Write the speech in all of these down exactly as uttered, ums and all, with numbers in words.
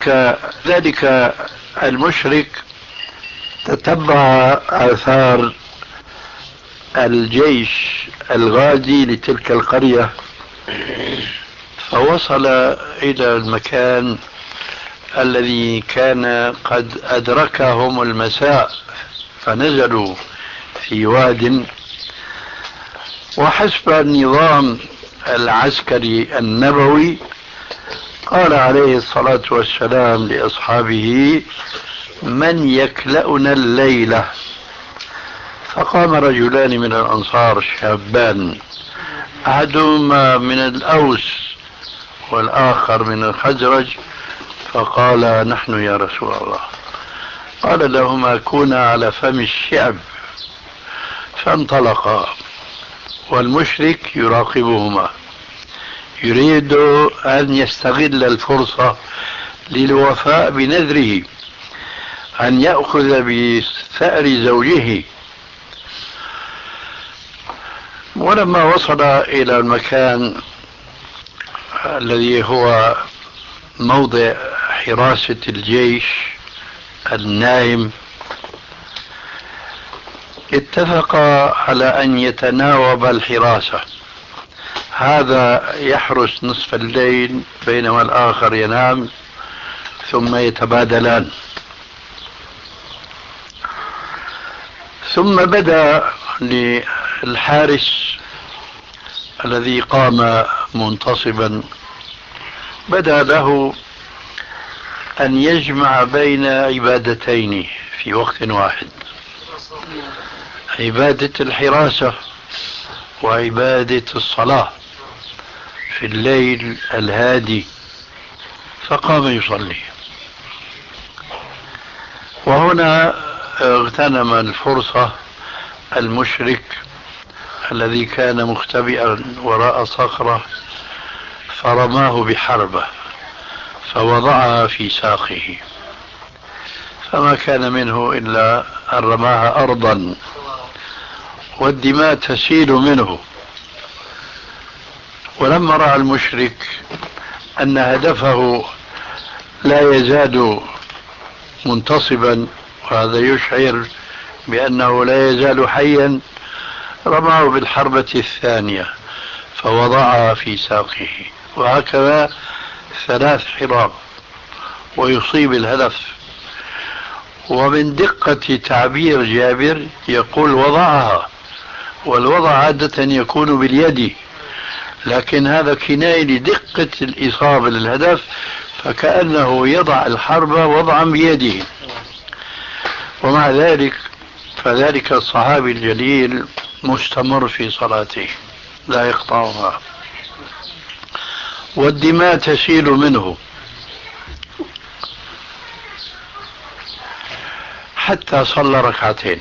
كذلك المشرك تتبع آثار الجيش الغازي لتلك القرية، فوصل إلى المكان الذي كان قد أدركهم المساء، فنزلوا في واد. وحسب النظام العسكري النبوي قال عليه الصلاة والسلام لأصحابه: من يكلأنا الليلة؟ فقام رجلان من الأنصار شابان، أحدهما من الأوس والآخر من الخزرج، فقال: نحن يا رسول الله. قال لهما: كونا على فم الشعب. فانطلقا والمشرك يراقبهما، يريد أن يستغل الفرصة للوفاء بنذره أن يأخذ بثأر زوجه. ولما وصل إلى المكان الذي هو موضع حراسة الجيش النائم، اتفق على أن يتناوب الحراسة، هذا يحرس نصف الليل بينما الآخر ينام، ثم يتبادلان. ثم بدأ للحارس الذي قام منتصبا، بدأ له أن يجمع بين عبادتين في وقت واحد: عبادة الحراسة وعبادة الصلاة في الليل الهادي. فقام يصلي، وهنا اغتنم الفرصة المشرك الذي كان مختبئا وراء صخرة، فرماه بحربة فوضعها في ساقه، فما كان منه إلا أن رماها أرضا والدماء تسيل منه. ولما رأى المشرك أن هدفه لا يزال منتصبا، وهذا يشعر بأنه لا يزال حيا، رماه بالحربة الثانية فوضعها في ساقه، وهكذا ثلاث حراب ويصيب الهدف. ومن دقة تعبير جابر يقول وضعها، والوضع عادة يكون باليد، لكن هذا كناية لدقة الإصابة للهدف، فكأنه يضع الحرب وضعا بيده. ومع ذلك فذلك الصحابي الجليل مستمر في صلاته لا يقطعها، والدماء تسيل منه حتى صلى ركعتين.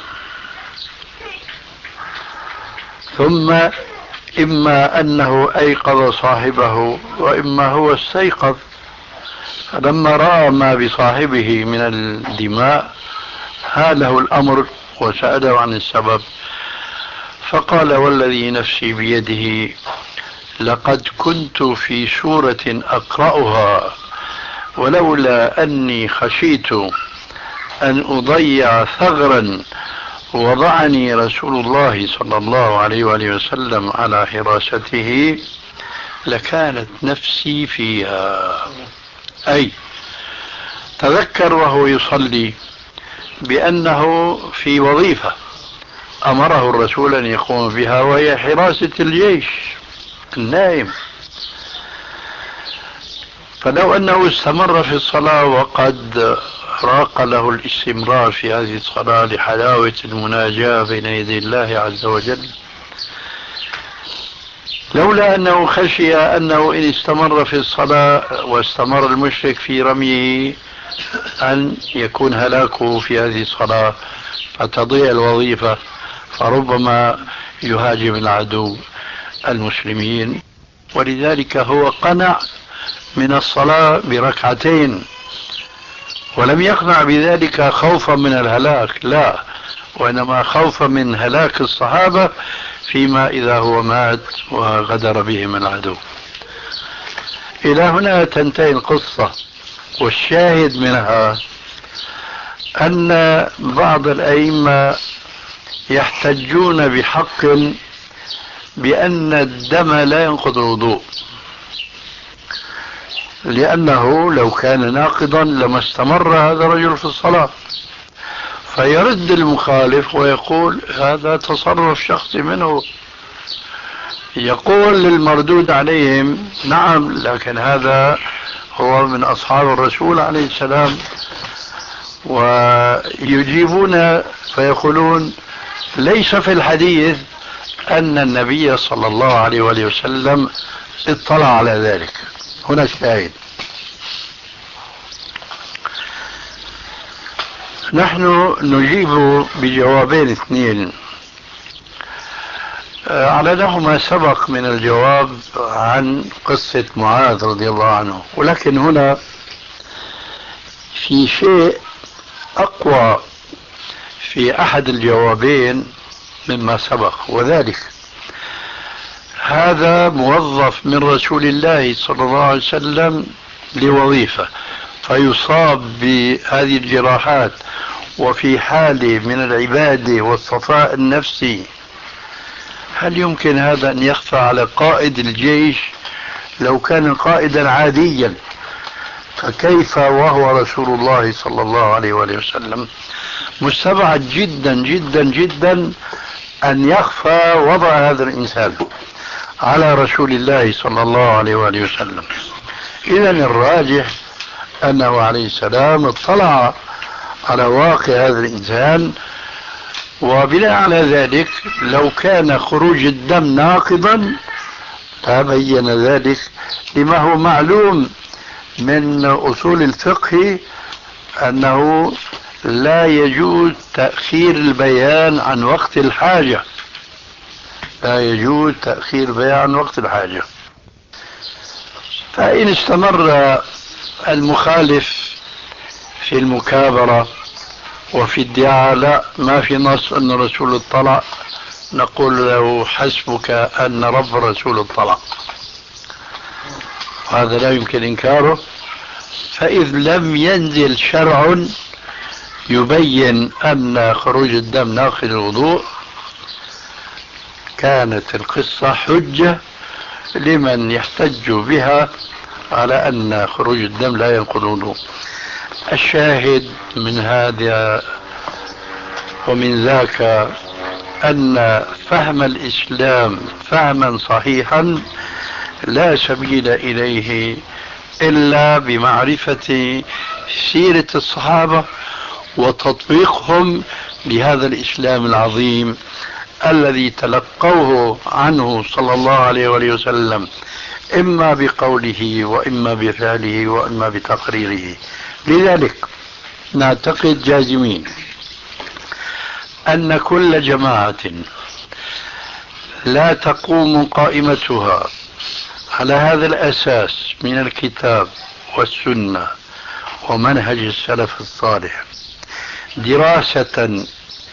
ثم إما أنه أيقظ صاحبه وإما هو استيقظ، فلما رأى ما بصاحبه من الدماء هاله الأمر وسأله عن السبب، فقال: والذي نفسي بيده لقد كنت في سورة أقرأها، ولولا أني خشيت أن أضيع ثغرا وضعني رسول الله صلى الله عليه وآله وسلم على حراسته لكانت نفسي فيها. أي تذكر وهو يصلي بأنه في وظيفة أمره الرسول أن يقوم بها، وهي حراسة الجيش النائم. فلو أنه استمر في الصلاة وقد راق له الاستمرار في هذه الصلاة لحلاوة المناجاة بين يدي الله عز وجل، لولا أنه خشي أنه إن استمر في الصلاة واستمر المشرك في رميه أن يكون هلاكه في هذه الصلاة فتضيع الوظيفة، فربما يهاجم العدو المسلمين. ولذلك هو قنع من الصلاة بركعتين، ولم يقنع بذلك خوفا من الهلاك، لا، وإنما خوفا من هلاك الصحابة فيما إذا هو مات وغدر بهم العدو. إلى هنا تنتهي القصة. والشاهد منها أن بعض الأئمة يحتجون بحق بأن الدم لا ينقض الوضوء، لأنه لو كان ناقضا لما استمر هذا الرجل في الصلاة، فيرد المخالف ويقول هذا تصرف شخصي منه. يقول للمردود عليهم نعم، لكن هذا هو من أصحاب الرسول عليه السلام، ويجيبون فيقولون ليس في الحديث أن النبي صلى الله عليه وآله وسلم اطلع على ذلك. هنا الشاهد. نحن نجيب بجوابين اثنين على له ما سبق من الجواب عن قصة معاذ رضي الله عنه، ولكن هنا في شيء أقوى في أحد الجوابين مما سبق، وذلك هذا موظف من رسول الله صلى الله عليه وسلم لوظيفة فيصاب بهذه الجراحات وفي حالة من العبادة والصفاء النفسي، هل يمكن هذا أن يخفى على قائد الجيش لو كان قائدا عاديا؟ فكيف وهو رسول الله صلى الله عليه وآله وسلم؟ مستبعد جدا جدا جدا أن يخفى وضع هذا الإنسان على رسول الله صلى الله عليه وآله وسلم. إذن الراجح أنه عليه السلام اطلع على واقع هذا الإنسان، وبناء على ذلك لو كان خروج الدم ناقضا تبين ذلك لما هو معلوم من أصول الفقه أنه لا يجوز تأخير البيان عن وقت الحاجة، لا يجوز تأخير البيان عن وقت الحاجة. فإن استمر المخالف في المكابرة وفي ادعاء لا ما في نص أن الرسول اطلع، نقول له حسبك أن رب الرسول اطلع، هذا لا يمكن إنكاره. فإذ لم ينزل شرع يبين أن خروج الدم ناقض الوضوء كانت القصة حجة لمن يحتج بها على أن خروج الدم لا ينقض الوضوء. الشاهد من هذا ومن ذاك أن فهم الإسلام فهما صحيحا لا سبيل إليه إلا بمعرفة سيرة الصحابة وتطبيقهم لهذا الإسلام العظيم الذي تلقوه عنه صلى الله عليه وآله وسلم، إما بقوله وإما بفعله وإما بتقريره. لذلك نعتقد جازمين أن كل جماعة لا تقوم قائمتها على هذا الأساس من الكتاب والسنة ومنهج السلف الصالح دراسة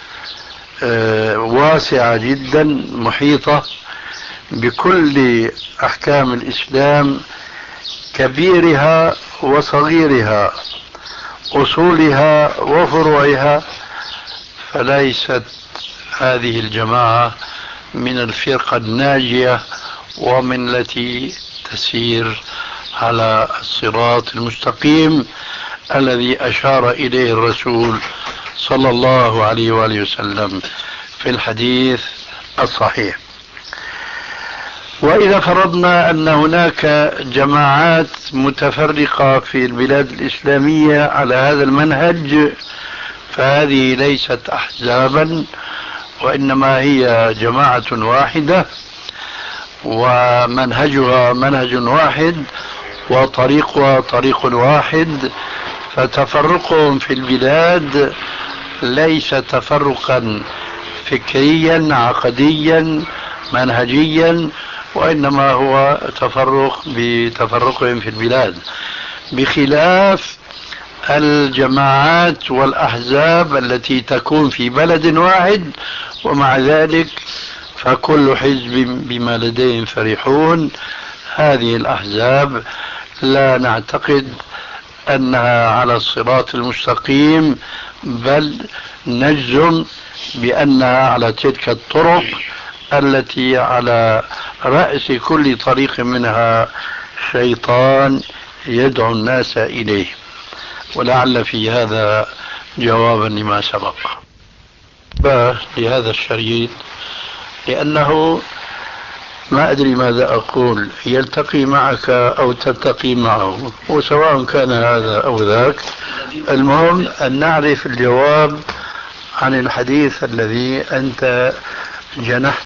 واسعة جدا محيطة بكل أحكام الإسلام كبيرها وصغيرها أصولها وفروعها، فليست هذه الجماعة من الفرقة الناجية ومن التي تسير على الصراط المستقيم الذي أشار إليه الرسول صلى الله عليه وآله وسلم في الحديث الصحيح. وإذا فرضنا أن هناك جماعات متفرقة في البلاد الإسلامية على هذا المنهج، فهذه ليست أحزابا وإنما هي جماعة واحدة ومنهجها منهج واحد وطريقها طريق واحد، فتفرقهم في البلاد ليس تفرقا فكريا عقديا منهجيا، وإنما هو تفرق بتفرقهم في البلاد، بخلاف الجماعات والأحزاب التي تكون في بلد واحد ومع ذلك فكل حزب بما لديهم فرحون. هذه الأحزاب لا نعتقد أنها على الصراط المستقيم، بل نجزم بأنها على تلك الطرق التي على رأس كل طريق منها شيطان يدعو الناس إليه. ولعل في هذا جوابا لما سبق. لهذا الشريط لأنه ما أدري ماذا أقول، يلتقي معك أو تلتقي معه، وسواء كان هذا أو ذاك، المهم أن نعرف الجواب عن الحديث الذي أنت جنحت